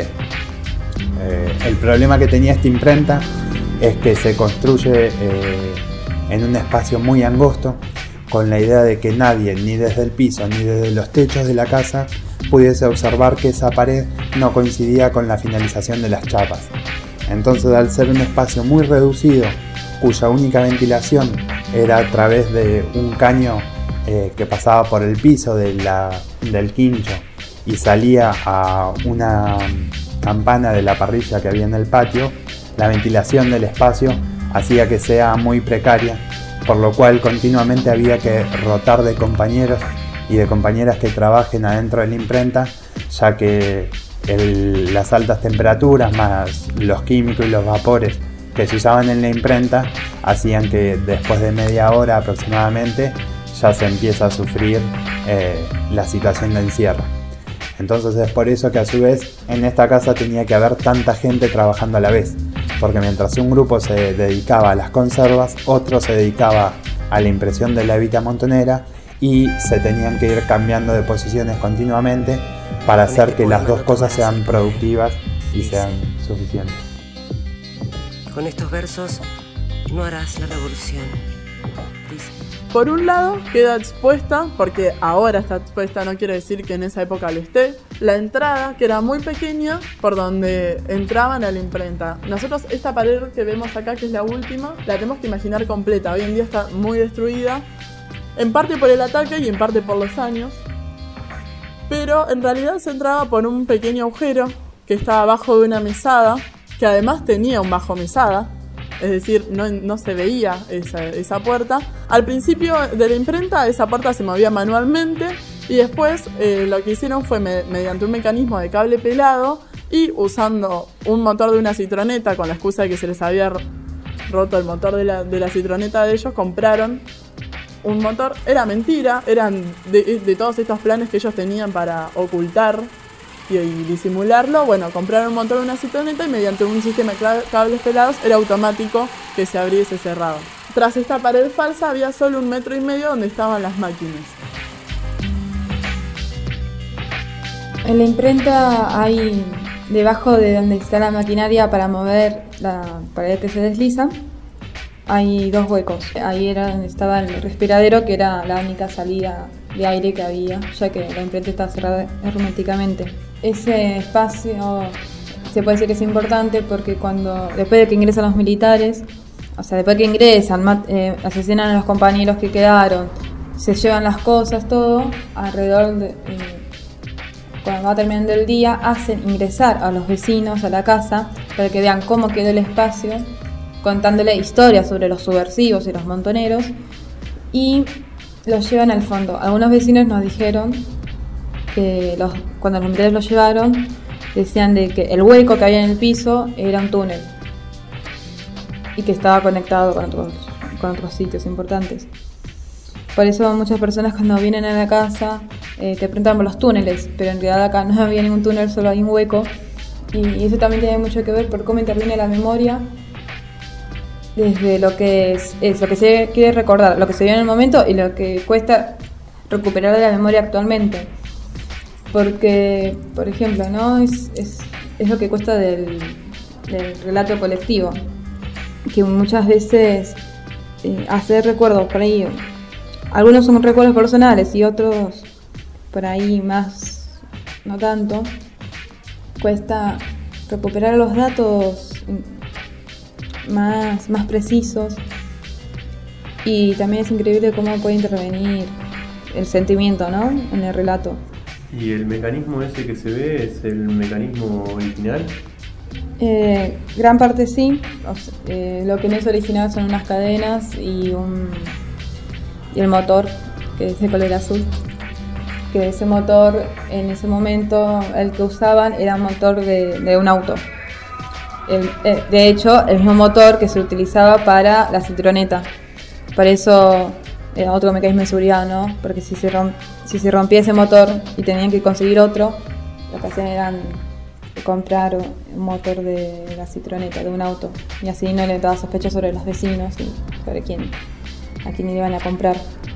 Eh, el problema que tenía esta imprenta es que se construye eh, en un espacio muy angosto, con la idea de que nadie, ni desde el piso ni desde los techos de la casa, pudiese observar que esa pared no coincidía con la finalización de las chapas. Entonces, al ser un espacio muy reducido, cuya única ventilación era a través de un caño eh, que pasaba por el piso de la, del quincho y salía a una campana de la parrilla que había en el patio, la ventilación del espacio hacía que sea muy precaria, por lo cual continuamente había que rotar de compañeros y de compañeras que trabajen adentro de la imprenta, ya que el, las altas temperaturas más los químicos y los vapores que se usaban en la imprenta hacían que después de media hora aproximadamente ya se empieza a sufrir eh, la situación de encierro. Entonces es por eso que a su vez en esta casa tenía que haber tanta gente trabajando a la vez, porque mientras un grupo se dedicaba a las conservas, otro se dedicaba a la impresión de la evita montonera y se tenían que ir cambiando de posiciones continuamente para hacer que las dos cosas sean productivas y sean suficientes. Con estos versos no harás la revolución. Dice. Por un lado queda expuesta, porque ahora está expuesta, no quiere decir que en esa época lo esté, la entrada, que era muy pequeña, por donde entraban a la imprenta. Nosotros esta pared que vemos acá, que es la última, la tenemos que imaginar completa. Hoy en día está muy destruida, en parte por el ataque y en parte por los años. Pero en realidad se entraba por un pequeño agujero que estaba abajo de una mesada, que además tenía un bajo mesada. Es decir, no, no se veía esa, esa puerta. Al principio de la imprenta esa puerta se movía manualmente y después eh, lo que hicieron fue me, mediante un mecanismo de cable pelado y usando un motor de una citroneta, con la excusa de que se les había roto el motor de la, de la citroneta de ellos, compraron un motor. Era mentira, eran de, de todos estos planes que ellos tenían para ocultar y, y disimularlo. Bueno, compraron un motor de una citroneta y mediante un sistema de cables pelados era automático que se abría y se cerraba. Tras esta pared falsa había solo un metro y medio donde estaban las máquinas. En la imprenta hay, debajo de donde está la maquinaria para mover la pared que se desliza, hay dos huecos. Ahí era donde estaba el respiradero, que era la única salida de aire que había, ya que la imprenta está cerrada herméticamente. Ese espacio se puede decir que es importante porque cuando después de que ingresan los militares, o sea, después de que ingresan, eh, asesinan a los compañeros que quedaron, se llevan las cosas, todo, alrededor de... Eh, cuando va terminando el día, hacen ingresar a los vecinos a la casa para que vean cómo quedó el espacio, contándole historias sobre los subversivos y los montoneros, y los llevan al fondo. Algunos vecinos nos dijeron que los, cuando los militares los llevaron, decían de que el hueco que había en el piso era un túnel y que estaba conectado con otros, con otros sitios importantes. Por eso muchas personas cuando vienen a la casa eh, te preguntan por los túneles, pero en realidad acá no había ningún túnel, solo hay un hueco, y eso también tiene mucho que ver por cómo interviene la memoria desde lo que es, es lo que se quiere recordar, lo que se vio en el momento y lo que cuesta recuperar de la memoria actualmente. Porque, por ejemplo, ¿no? es, es, es lo que cuesta del, del relato colectivo, que muchas veces eh, hacer recuerdos por ahí, algunos son recuerdos personales y otros por ahí más no tanto, cuesta recuperar los datos más, más precisos, y también es increíble cómo puede intervenir el sentimiento, ¿no?, en el relato. ¿Y el mecanismo ese que se ve es el mecanismo original? Eh, gran parte sí. O sea, eh, lo que no es original son unas cadenas y un y el motor, que es de color azul. Que ese motor, en ese momento, el que usaban era un motor de, de un auto. El, eh, de hecho, el mismo motor que se utilizaba para la citroneta. Por eso era otro mecanismo de seguridad, ¿no? Porque si se, romp, si se rompía ese motor y tenían que conseguir otro, lo que hacían era comprar un motor de la citroneta, de un auto. Y así no le daba sospecha sobre los vecinos y sobre quién, a quién iban a comprar.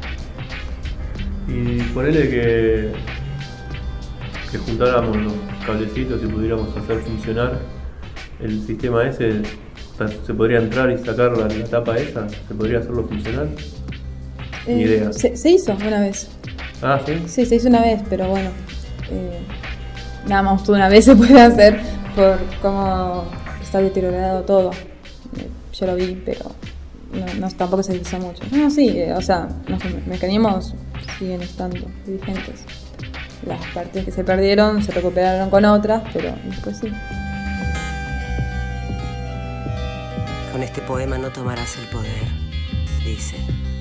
Y ponele que, que juntáramos los cablecitos y pudiéramos hacer funcionar el sistema ese, ¿se podría entrar y sacar la, la tapa esa? ¿Se podría hacerlo funcionar? Eh, Ni idea. Se, se hizo una vez. Ah, ¿sí? Sí, se hizo una vez, pero bueno, eh, nada más una vez se puede hacer por cómo está deteriorado todo. Eh, yo lo vi, pero no, no, tampoco se hizo mucho. No, sí, eh, o sea, los mecanismos siguen estando vigentes. Las partes que se perdieron se recuperaron con otras, pero después sí. Con este poema no tomarás el poder, dice.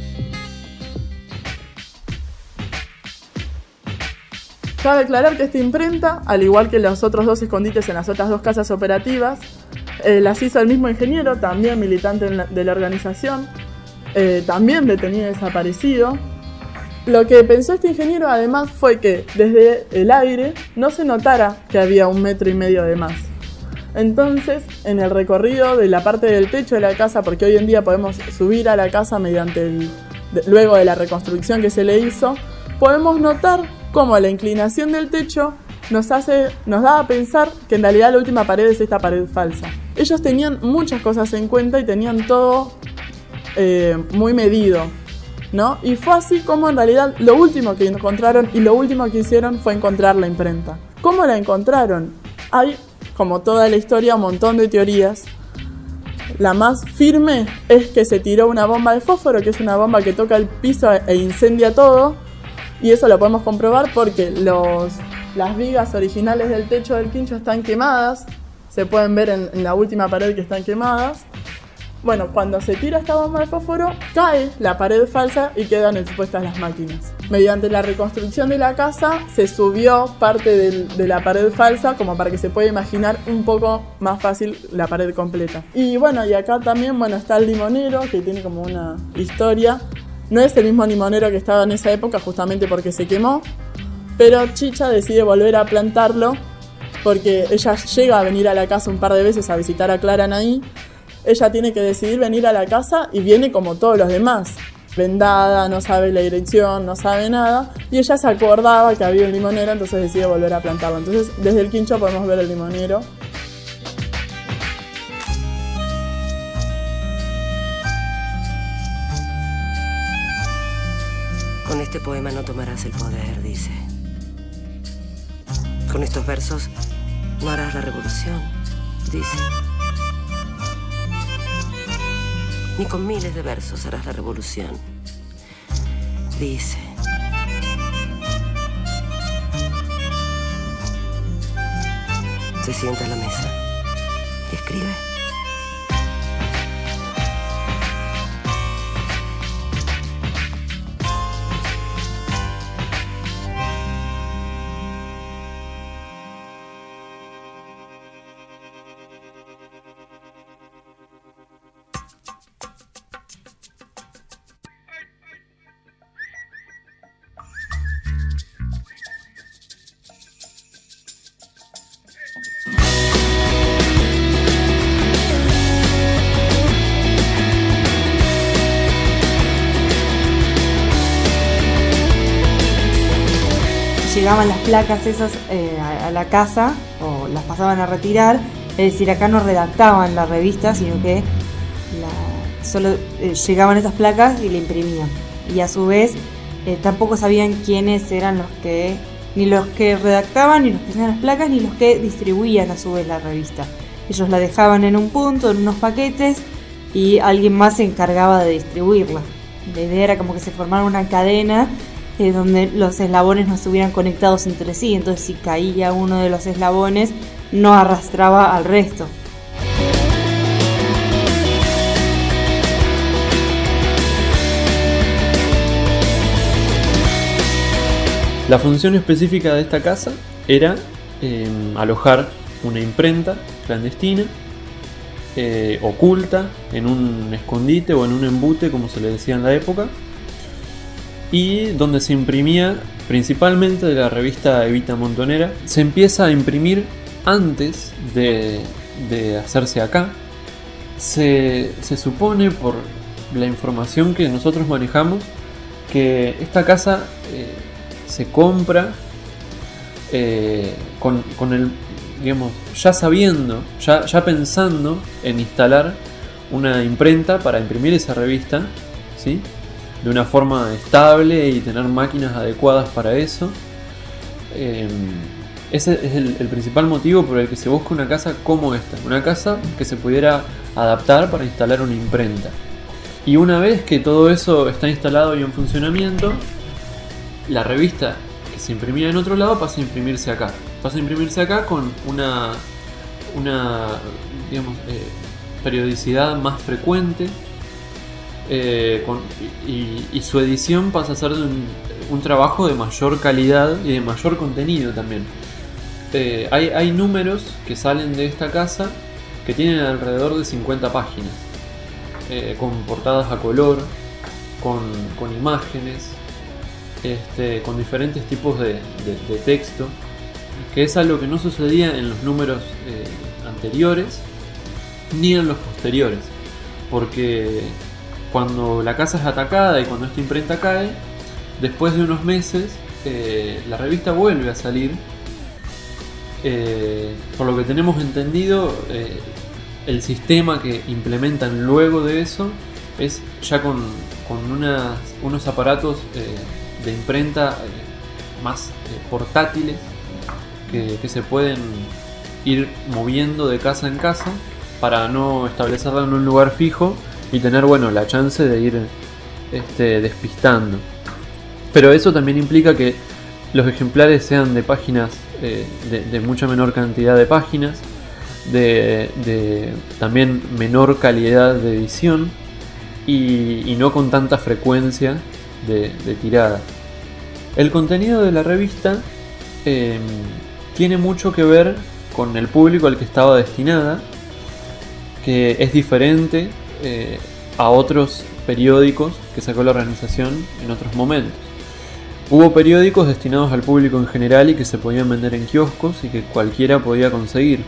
Cabe aclarar que esta imprenta, al igual que los otros dos escondites en las otras dos casas operativas, eh, las hizo el mismo ingeniero, también militante en la, de la organización, eh, también detenido y desaparecido. Lo que pensó este ingeniero además fue que desde el aire no se notara que había un metro y medio de más. Entonces, en el recorrido de la parte del techo de la casa, porque hoy en día podemos subir a la casa mediante el, de, luego de la reconstrucción que se le hizo, podemos notar cómo la inclinación del techo nos hace, nos da a pensar que en realidad la última pared es esta pared falsa. Ellos tenían muchas cosas en cuenta y tenían todo eh, muy medido, ¿no? Y fue así como en realidad lo último que encontraron y lo último que hicieron fue encontrar la imprenta. ¿Cómo la encontraron? Hay, como toda la historia, un montón de teorías. La más firme es que se tiró una bomba de fósforo, que es una bomba que toca el piso e incendia todo, y eso lo podemos comprobar porque los, las vigas originales del techo del quincho están quemadas, se pueden ver en, en la última pared que están quemadas. Bueno, cuando se tira esta bomba de fósforo, cae la pared falsa y quedan expuestas las máquinas. Mediante la reconstrucción de la casa, se subió parte del, de la pared falsa como para que se pueda imaginar un poco más fácil la pared completa. Y bueno, y acá también, bueno, está el limonero, que tiene como una historia. No es el mismo limonero que estaba en esa época, justamente porque se quemó, pero Chicha decide volver a plantarlo porque ella llega a venir a la casa un par de veces a visitar a Clara Anaí. Ella tiene que decidir venir a la casa y viene como todos los demás, vendada, no sabe la dirección, no sabe nada, y ella se acordaba que había un limonero, entonces decide volver a plantarlo. Entonces desde el quincho podemos ver el limonero. Con este poema no tomarás el poder, dice. Con estos versos no harás la revolución, dice. Ni con miles de versos harás la revolución, dice. Se sienta a la mesa y escribe. Llegaban las placas esas eh, a, a la casa o las pasaban a retirar, es decir, acá no redactaban la revista, sino que la, solo eh, llegaban esas placas y la imprimían, y a su vez eh, tampoco sabían quiénes eran los que, ni los que redactaban, ni los que hacían las placas, ni los que distribuían a su vez la revista. Ellos la dejaban en un punto, en unos paquetes, y alguien más se encargaba de distribuirla. La idea era como que se formara una cadena Eh, donde los eslabones no estuvieran conectados entre sí, entonces si caía uno de los eslabones no arrastraba al resto. La función específica de esta casa era eh, alojar una imprenta clandestina, eh, oculta, en un escondite o en un embute, como se le decía en la época, y donde se imprimía principalmente de la revista Evita Montonera. Se empieza a imprimir antes de, de hacerse acá. Se, se supone, por la información que nosotros manejamos, que esta casa eh, se compra eh, con, con el, digamos, ya sabiendo, ya, ya pensando en instalar una imprenta para imprimir esa revista, ¿sí?, de una forma estable y tener máquinas adecuadas para eso. Eh, ese es el, el principal motivo por el que se busca una casa como esta, una casa que se pudiera adaptar para instalar una imprenta. Y una vez que todo eso está instalado y en funcionamiento, la revista que se imprimía en otro lado pasa a imprimirse acá. Pasa a imprimirse acá con una, una digamos, eh, periodicidad más frecuente. Eh, con, y, y su edición pasa a ser de un, un trabajo de mayor calidad y de mayor contenido también. Eh, hay, hay números que salen de esta casa que tienen alrededor de cincuenta páginas, eh, con portadas a color, con, con imágenes, este, con diferentes tipos de, de, de texto, que es algo que no sucedía en los números eh, anteriores ni en los posteriores, porque cuando la casa es atacada y cuando esta imprenta cae, después de unos meses eh, la revista vuelve a salir. Eh, por lo que tenemos entendido, eh, el sistema que implementan luego de eso es ya con, con unas, unos aparatos eh, de imprenta eh, más eh, portátiles que, que se pueden ir moviendo de casa en casa para no establecerla en un lugar fijo y tener, bueno, la chance de ir este, despistando. Pero eso también implica que los ejemplares sean de páginas eh, de, de mucha menor cantidad de páginas, de, de también menor calidad de edición y, y no con tanta frecuencia de, de tirada. El contenido de la revista eh, tiene mucho que ver con el público al que estaba destinada, que es diferente eh, a otros periódicos que sacó la organización en otros momentos. Hubo periódicos destinados al público en general y que se podían vender en kioscos y que cualquiera podía conseguir.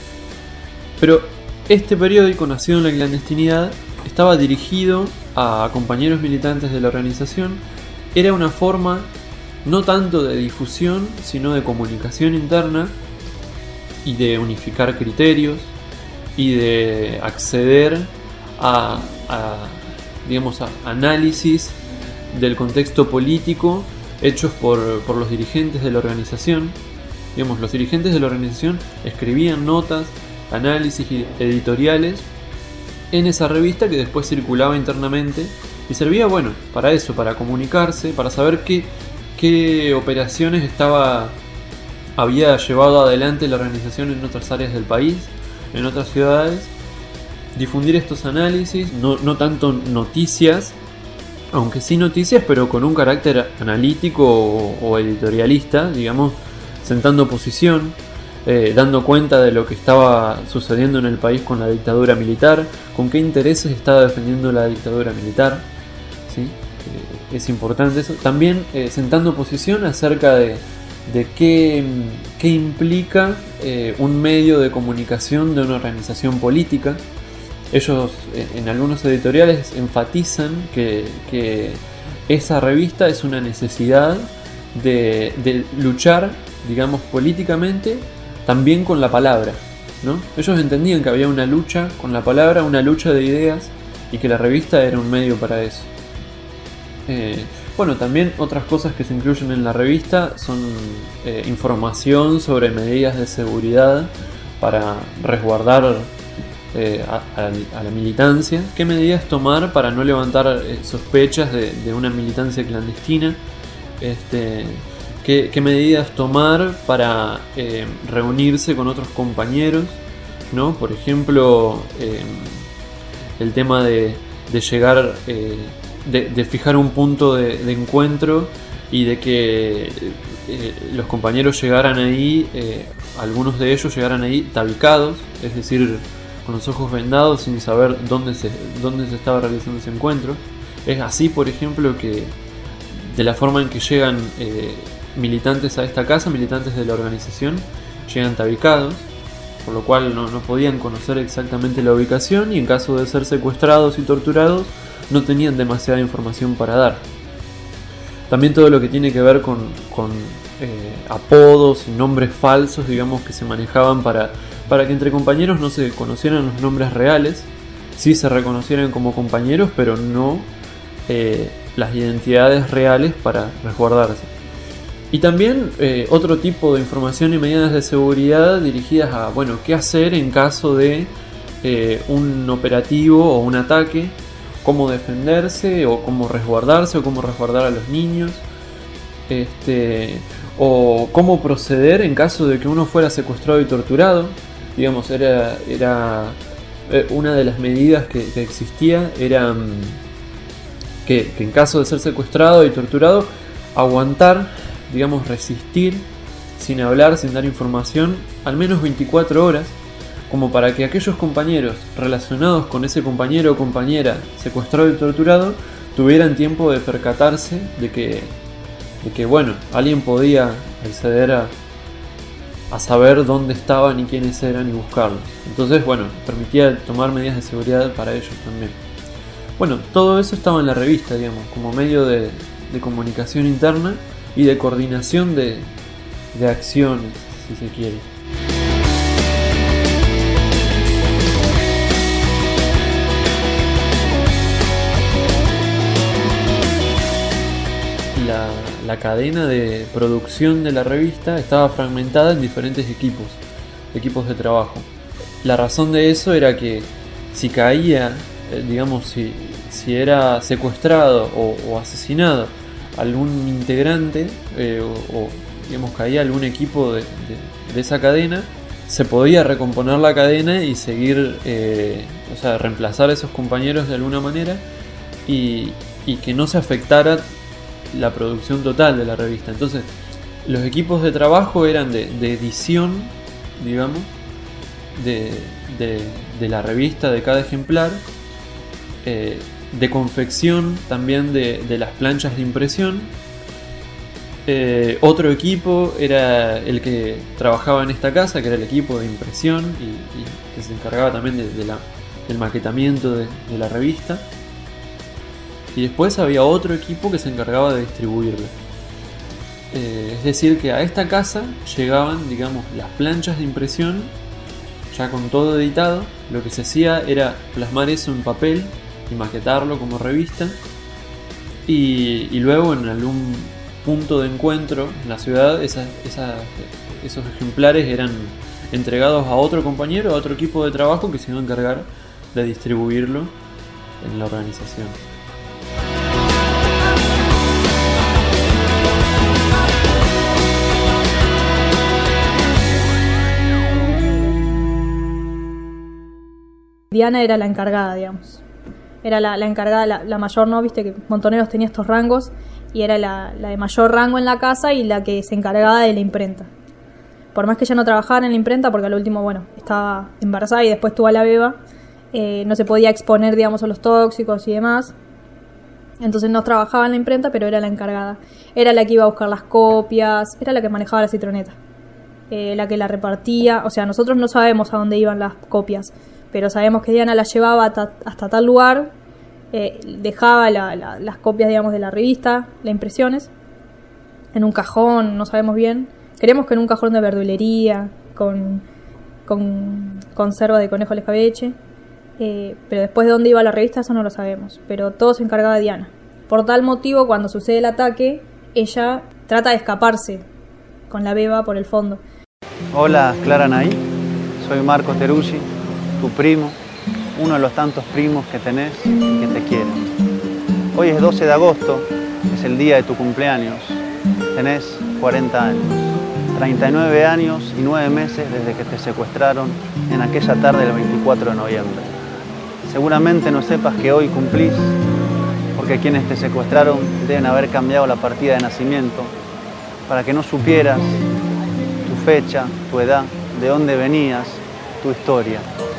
Pero este periódico, nacido en la clandestinidad, estaba dirigido a compañeros militantes de la organización. Era una forma no tanto de difusión, sino de comunicación interna y de unificar criterios y de acceder a, a digamos, a análisis del contexto político hechos por, por los dirigentes de la organización. Digamos, los dirigentes de la organización escribían notas, análisis editoriales en esa revista que después circulaba internamente y servía, bueno, para eso, para comunicarse, para saber qué, qué operaciones estaba, había llevado adelante la organización en otras áreas del país, en otras ciudades. Difundir estos análisis, no, no tanto noticias, aunque sí noticias, pero con un carácter analítico o, o editorialista, digamos, sentando posición, eh, dando cuenta de lo que estaba sucediendo en el país con la dictadura militar, con qué intereses estaba defendiendo la dictadura militar, ¿sí? Eh, es importante eso. También eh, sentando posición acerca de, de qué, qué implica eh, un medio de comunicación de una organización política. Ellos en algunos editoriales enfatizan que, que esa revista es una necesidad de, de luchar, digamos, políticamente también con la palabra, ¿no? Ellos entendían que había una lucha con la palabra, una lucha de ideas y que la revista era un medio para eso. Eh, bueno, también otras cosas que se incluyen en la revista son eh, información sobre medidas de seguridad para resguardar Eh, a, a, a la militancia, qué medidas tomar para no levantar eh, sospechas de, de una militancia clandestina, este, qué, qué medidas tomar para eh, reunirse con otros compañeros, ¿no? Por ejemplo, eh, el tema de, de llegar, eh, de, de fijar un punto de, de encuentro y de que eh, los compañeros llegaran ahí, eh, algunos de ellos llegaran ahí tabicados, es decir, con los ojos vendados sin saber dónde se, dónde se estaba realizando ese encuentro. Es así, por ejemplo, que de la forma en que llegan eh, militantes a esta casa, militantes de la organización, llegan tabicados, por lo cual no, no podían conocer exactamente la ubicación y en caso de ser secuestrados y torturados no tenían demasiada información para dar. También todo lo que tiene que ver con, con eh, apodos y nombres falsos, digamos, que se manejaban para para que entre compañeros no se conocieran los nombres reales, sí se reconocieran como compañeros, pero no eh, las identidades reales para resguardarse. Y también eh, otro tipo de información y medidas de seguridad dirigidas a, bueno, qué hacer en caso de eh, un operativo o un ataque, cómo defenderse o cómo resguardarse o cómo resguardar a los niños, este, o cómo proceder en caso de que uno fuera secuestrado y torturado. Digamos, era, era eh, una de las medidas que, que existía era um, que, que en caso de ser secuestrado y torturado, aguantar, digamos, resistir sin hablar, sin dar información, al menos veinticuatro horas, como para que aquellos compañeros relacionados con ese compañero o compañera secuestrado y torturado tuvieran tiempo de percatarse de que, de que bueno, alguien podía acceder a a saber dónde estaban y quiénes eran y buscarlos. Entonces, bueno, permitía tomar medidas de seguridad para ellos también. Bueno, todo eso estaba en la revista, digamos, como medio de, de comunicación interna y de coordinación de, de acciones, si se quiere. La, la cadena de producción de la revista estaba fragmentada en diferentes equipos, equipos de trabajo. La razón de eso era que si caía, eh, digamos, si, si era secuestrado o, o asesinado algún integrante eh, o, o digamos caía algún equipo de, de, de esa cadena, se podía recomponer la cadena y seguir, eh, o sea, reemplazar a esos compañeros de alguna manera y, y que no se afectara la producción total de la revista. Entonces, los equipos de trabajo eran de, de edición, digamos, de, de, de la revista, de cada ejemplar, eh, de confección también de, de las planchas de impresión. Eh, otro equipo era el que trabajaba en esta casa, que era el equipo de impresión y, y que se encargaba también de, de la, del maquetamiento de, de la revista. Y después había otro equipo que se encargaba de distribuirla. Eh, es decir, que a esta casa llegaban, digamos, las planchas de impresión ya con todo editado. Lo que se hacía era plasmar eso en papel y maquetarlo como revista. Y, y luego en algún punto de encuentro en la ciudad, esas, esas, esos ejemplares eran entregados a otro compañero, a otro equipo de trabajo que se iba a encargar de distribuirlo en la organización. Diana era la encargada, digamos. Era la, la encargada, la, la mayor, ¿no? Viste que Montoneros tenía estos rangos y era la, la de mayor rango en la casa y la que se encargaba de la imprenta. Por más que ella no trabajara en la imprenta, porque al último, bueno, estaba embarazada y después tuvo a la beba, eh, no se podía exponer, digamos, a los tóxicos y demás. Entonces no trabajaba en la imprenta, pero era la encargada. Era la que iba a buscar las copias, era la que manejaba la citroneta, eh, la que la repartía. O sea, nosotros no sabemos a dónde iban las copias, pero sabemos que Diana las llevaba hasta, hasta tal lugar, eh, dejaba la, la, las copias, digamos, de la revista, las impresiones, en un cajón, no sabemos bien. Creemos que en un cajón de verdulería, con, con conserva de conejo al escabeche, eh, pero después de dónde iba la revista, eso no lo sabemos. Pero todo se encargaba de Diana. Por tal motivo, cuando sucede el ataque, ella trata de escaparse con la beba por el fondo. Hola, Clara Anaí, soy Marco Teruggi, tu primo, uno de los tantos primos que tenés y que te quieren. Hoy es doce de agosto, es el día de tu cumpleaños. Tenés cuarenta años, treinta y nueve años y nueve meses desde que te secuestraron en aquella tarde del veinticuatro de noviembre. Seguramente no sepas que hoy cumplís, porque quienes te secuestraron deben haber cambiado la partida de nacimiento para que no supieras tu fecha, tu edad, de dónde venías, tu historia.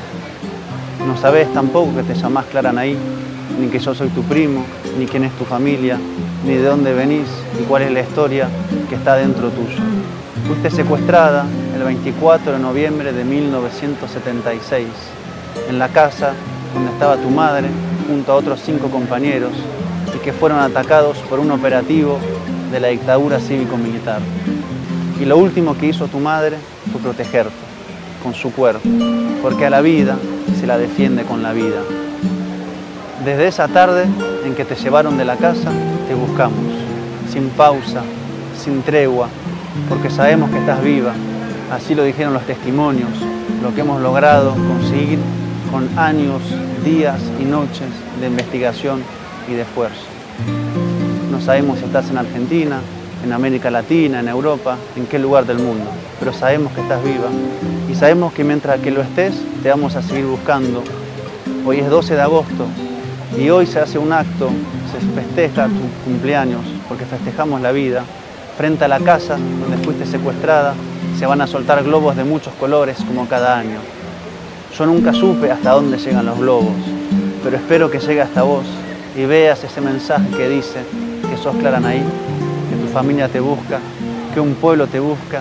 No sabés tampoco que te llamás Clara Anaí, ni que yo soy tu primo, ni quién es tu familia, ni de dónde venís y cuál es la historia que está dentro tuyo. Fuiste secuestrada el veinticuatro de noviembre de mil novecientos setenta y seis en la casa donde estaba tu madre junto a otros cinco compañeros y que fueron atacados por un operativo de la dictadura cívico-militar. Y lo último que hizo tu madre fue protegerte con su cuerpo, porque a la vida se la defiende con la vida. Desde esa tarde en que te llevaron de la casa, te buscamos, sin pausa, sin tregua, porque sabemos que estás viva. Así lo dijeron los testimonios, lo que hemos logrado conseguir con años, días y noches de investigación y de esfuerzo. No sabemos si estás en Argentina, en América Latina, en Europa, en qué lugar del mundo, pero sabemos que estás viva y sabemos que mientras que lo estés, te vamos a seguir buscando. Hoy es doce de agosto y hoy se hace un acto, se festeja tu cumpleaños, porque festejamos la vida. Frente a la casa donde fuiste secuestrada, se van a soltar globos de muchos colores como cada año. Yo nunca supe hasta dónde llegan los globos, pero espero que llegue hasta vos y veas ese mensaje que dice que sos Clara Anaí, que tu familia te busca, que un pueblo te busca,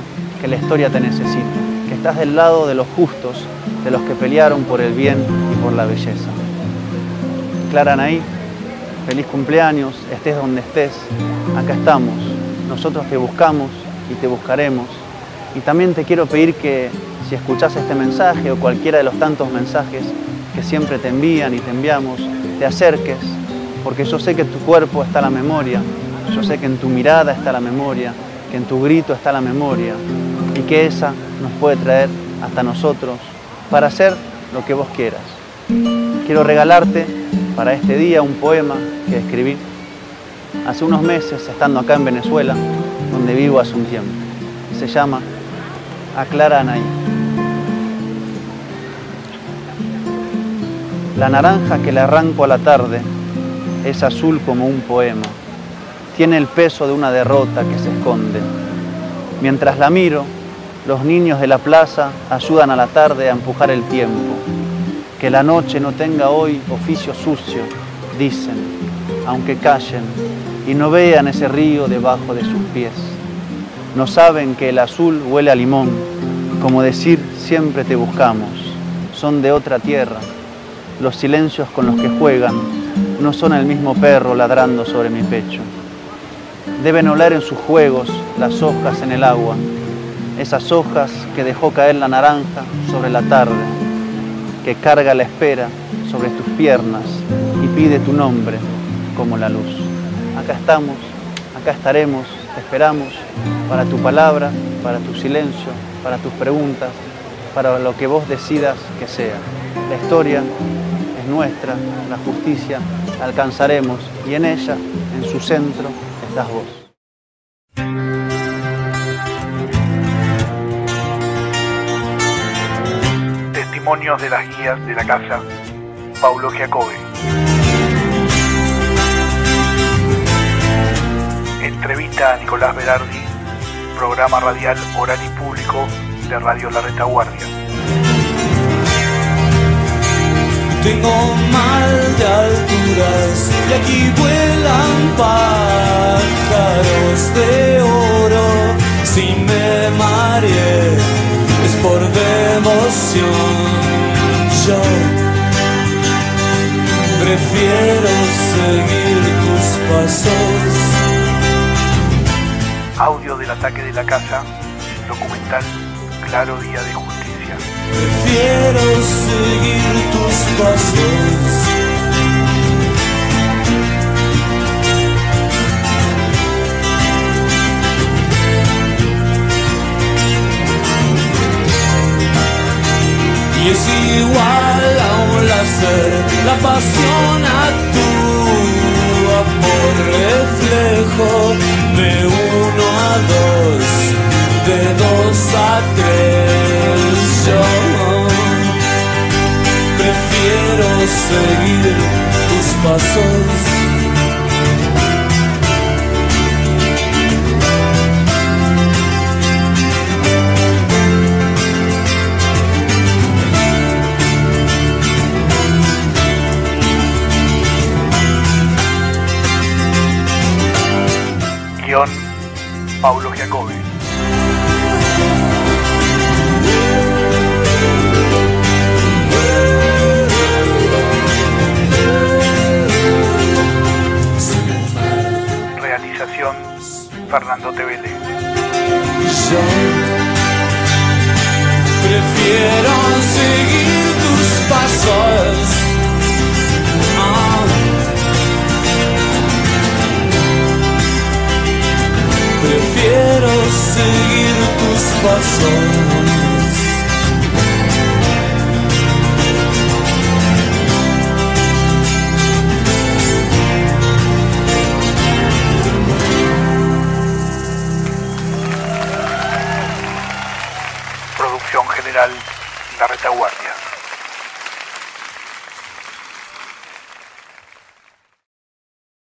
que la historia te necesita, que estás del lado de los justos, de los que pelearon por el bien y por la belleza. Clara Anaí, feliz cumpleaños, estés donde estés, acá estamos, nosotros te buscamos y te buscaremos. Y también te quiero pedir que si escuchás este mensaje o cualquiera de los tantos mensajes que siempre te envían y te enviamos, te acerques, porque yo sé que en tu cuerpo está la memoria, yo sé que en tu mirada está la memoria, que en tu grito está la memoria y que esa nos puede traer hasta nosotros para hacer lo que vos quieras. Quiero regalarte para este día un poema que escribí hace unos meses estando acá en Venezuela, donde vivo hace un tiempo. Se llama A Clara Anaí. La naranja que le arranco a la tarde es azul como un poema. Tiene el peso de una derrota que se esconde. Mientras la miro, los niños de la plaza ayudan a la tarde a empujar el tiempo. Que la noche no tenga hoy oficio sucio, dicen, aunque callen y no vean ese río debajo de sus pies. No saben que el azul huele a limón, como decir siempre te buscamos. Son de otra tierra. Los silencios con los que juegan no son el mismo perro ladrando sobre mi pecho. Deben oler en sus juegos las hojas en el agua, esas hojas que dejó caer la naranja sobre la tarde, que carga la espera sobre tus piernas y pide tu nombre como la luz. Acá estamos, acá estaremos, te esperamos para tu palabra, para tu silencio, para tus preguntas, para lo que vos decidas que sea. La historia es nuestra, la justicia la alcanzaremos y en ella, en su centro, estás vos. Testimonios de las guías de la casa, Paulo Giacobbe. Entrevista a Nicolás Berardi, programa radial oral y público de Radio La Retaguardia. Tengo mal de alturas y aquí vuelan pájaros de oro. Si me mareé es por devoción. Yo prefiero seguir tus pasos. Audio del ataque de la casa, documental Claro Día de Justicia. Prefiero seguir tus pasos. Y es igual a un láser, la pasión actúa por reflejo. Me uno a dos, de dos a tres. Yo prefiero seguir tus pasos. Guión, Paulo Giacobbe. Realización, Fernando Tevele. Yo prefiero seguir tus pasos. Ah. Prefiero seguir tus pasos. Producción general, La Retaguardia.